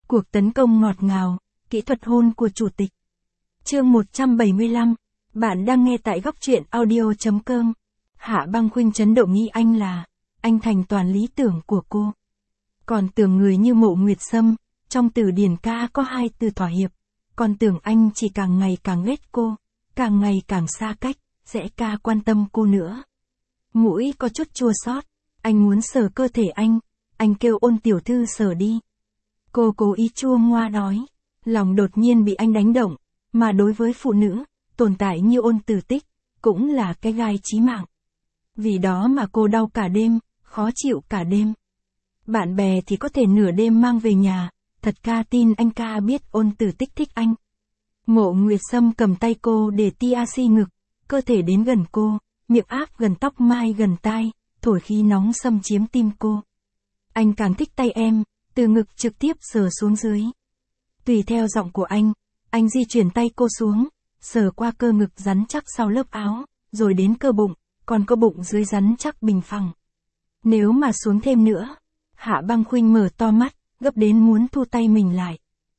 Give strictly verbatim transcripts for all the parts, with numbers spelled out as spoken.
Cuộc tấn công ngọt ngào, kỹ thuật hôn của chủ tịch. Chương một trăm bảy mươi lăm, bạn đang nghe tại góc truyện audio chấm com. Hạ Băng Khuynh chấn động nghĩ anh là, anh thành toàn lý tưởng của cô. Còn tưởng người như Mộ Nguyệt Sâm, trong từ điển ca có hai từ thỏa hiệp. Còn tưởng anh chỉ càng ngày càng ghét cô, càng ngày càng xa cách, sẽ ca quan tâm cô nữa. Mũi có chút chua xót, anh muốn sờ cơ thể anh, anh kêu Ôn tiểu thư sờ đi. Cô cố ý chua ngoa nói, lòng đột nhiên bị anh đánh động, mà đối với phụ nữ, tồn tại như Ôn Tử Tích, cũng là cái gai chí mạng. Vì đó mà cô đau cả đêm, khó chịu cả đêm. Bạn bè thì có thể nửa đêm mang về nhà, thật ca tin anh ca biết Ôn Tử Tích thích anh. Mộ Nguyệt Sâm cầm tay cô để tia si ngực, cơ thể đến gần cô, miệng áp gần tóc mai gần tai, thổi khí nóng xâm chiếm tim cô. Anh càng thích tay em, từ ngực trực tiếp sờ xuống dưới. Tùy theo giọng của anh, anh di chuyển tay cô xuống, sờ qua cơ ngực rắn chắc sau lớp áo, rồi đến cơ bụng, còn cơ bụng dưới rắn chắc bình phẳng. Nếu mà xuống thêm nữa, Hạ Băng Khuynh mở to mắt, gấp đến muốn thu tay mình lại.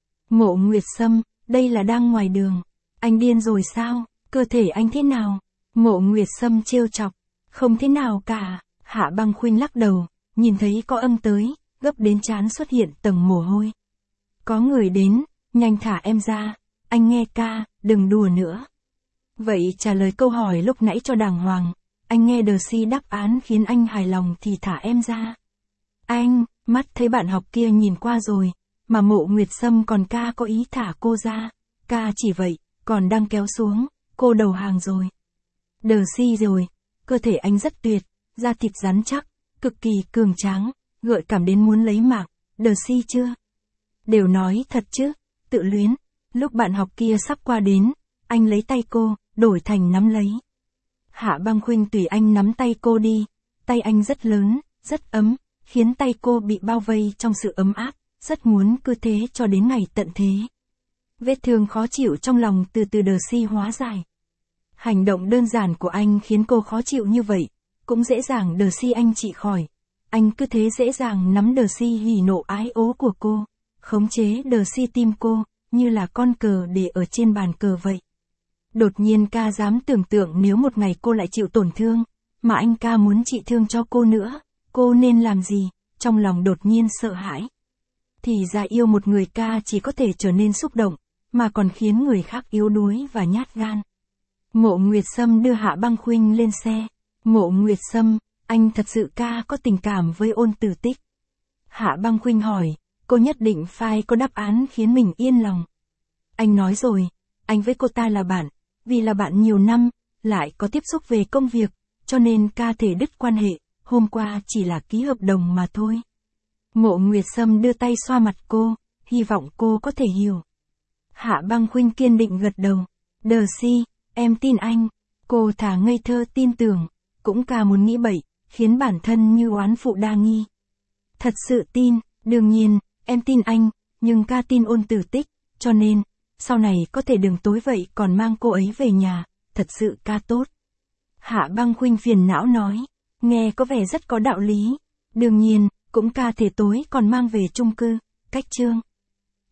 Mộ Nguyệt Sâm, đây là đang ngoài đường. Anh điên rồi sao? Cơ thể anh thế nào? Mộ Nguyệt Sâm trêu chọc. Không thế nào cả. Hạ Băng Khuynh lắc đầu, nhìn thấy có âm tới, gấp đến trán xuất hiện tầng mồ hôi. Có người đến, nhanh thả em ra. Anh nghe ca, đừng đùa nữa. Vậy trả lời câu hỏi lúc nãy cho đàng hoàng. Anh nghe Đờ-si đáp án khiến anh hài lòng thì thả em ra. Anh, mắt thấy bạn học kia nhìn qua rồi, mà Mộ Nguyệt Sâm còn ca có ý thả cô ra. Ca chỉ vậy, còn đang kéo xuống, cô đầu hàng rồi. Đờ-si rồi, cơ thể anh rất tuyệt, da thịt rắn chắc, cực kỳ cường tráng, gợi cảm đến muốn lấy mạng. Đờ-si chưa? Đều nói thật chứ, tự luyến. Lúc bạn học kia sắp qua đến, anh lấy tay cô, đổi thành nắm lấy. Hạ Băng Khuynh tùy anh nắm tay cô đi, tay anh rất lớn, rất ấm, khiến tay cô bị bao vây trong sự ấm áp, rất muốn cứ thế cho đến ngày tận thế. Vết thương khó chịu trong lòng từ từ Đờ-si hóa giải. Hành động đơn giản của anh khiến cô khó chịu như vậy, cũng dễ dàng Đờ-si anh trị khỏi. Anh cứ thế dễ dàng nắm Đờ-si hỉ nộ ái ố của cô, khống chế Đờ-si tim cô, như là con cờ để ở trên bàn cờ vậy. Đột nhiên ca dám tưởng tượng nếu một ngày cô lại chịu tổn thương, mà anh ca muốn trị thương cho cô nữa, cô nên làm gì? Trong lòng đột nhiên sợ hãi. Thì ra yêu một người ca chỉ có thể trở nên xúc động, mà còn khiến người khác yếu đuối và nhát gan. Mộ Nguyệt Sâm đưa Hạ Băng Khuynh lên xe. Mộ Nguyệt Sâm, anh thật sự ca có tình cảm với Ôn Tử Tích. Hạ Băng Khuynh hỏi, cô nhất định phải có đáp án khiến mình yên lòng. Anh nói rồi, anh với cô ta là bạn, vì là bạn nhiều năm, lại có tiếp xúc về công việc, cho nên ca thể đứt quan hệ, hôm qua chỉ là ký hợp đồng mà thôi. Mộ Nguyệt Sâm đưa tay xoa mặt cô, hy vọng cô có thể hiểu. Hạ Băng Khuynh kiên định gật đầu. Đờ-si, em tin anh. Cô thả ngây thơ tin tưởng, cũng ca muốn nghĩ bậy, khiến bản thân như oán phụ đa nghi. Thật sự tin, đương nhiên, em tin anh, nhưng ca tin Ôn Tử Tích, cho nên, sau này có thể đừng tối vậy còn mang cô ấy về nhà, thật sự ca tốt. Hạ Băng Khuynh phiền não nói, nghe có vẻ rất có đạo lý. Đương nhiên, cũng ca thể tối còn mang về chung cư, cách chương.